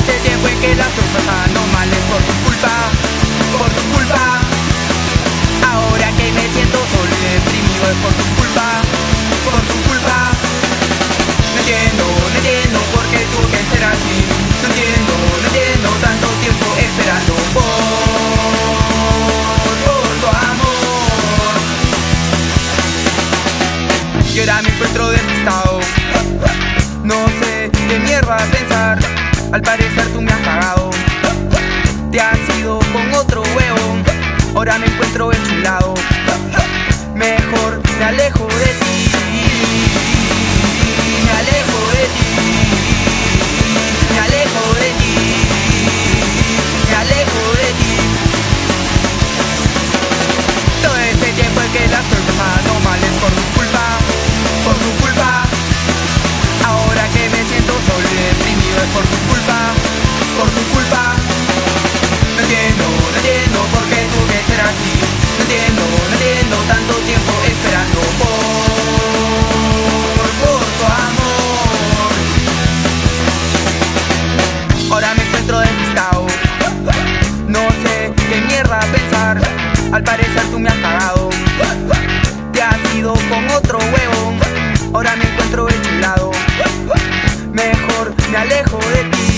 ese tiempo en que las cosas anormales por tu culpa, por tu culpa. Ahora que me siento solo y deprimido es por tu culpa, por tu culpa. No entiendo por qué tuvo que ser así. No entiendo tanto tiempo esperando por tu amor. Y ahora me encuentro despistado, no sé qué mierda pensar. Al parecer tú me has cagado, te has ido con otro huevo. Ahora me encuentro enchulado, mejor me alejo de ti. Me alejo de ti, me alejo de ti, me alejo de ti. Todo ese tiempo en que las cosas anormales por tu culpa, por tu culpa. Ahora que me siento solo y deprimido es por tu culpa, por tu culpa. No entiendo por qué tuvo que ser así. No entiendo tanto tiempo esperando por tu amor. Ahora me encuentro despistado, no sé qué mierda pensar. Al parecer tú me has cagado, te has ido con otro huevo. Ahora me encuentro enchulado, mejor me alejo de ti.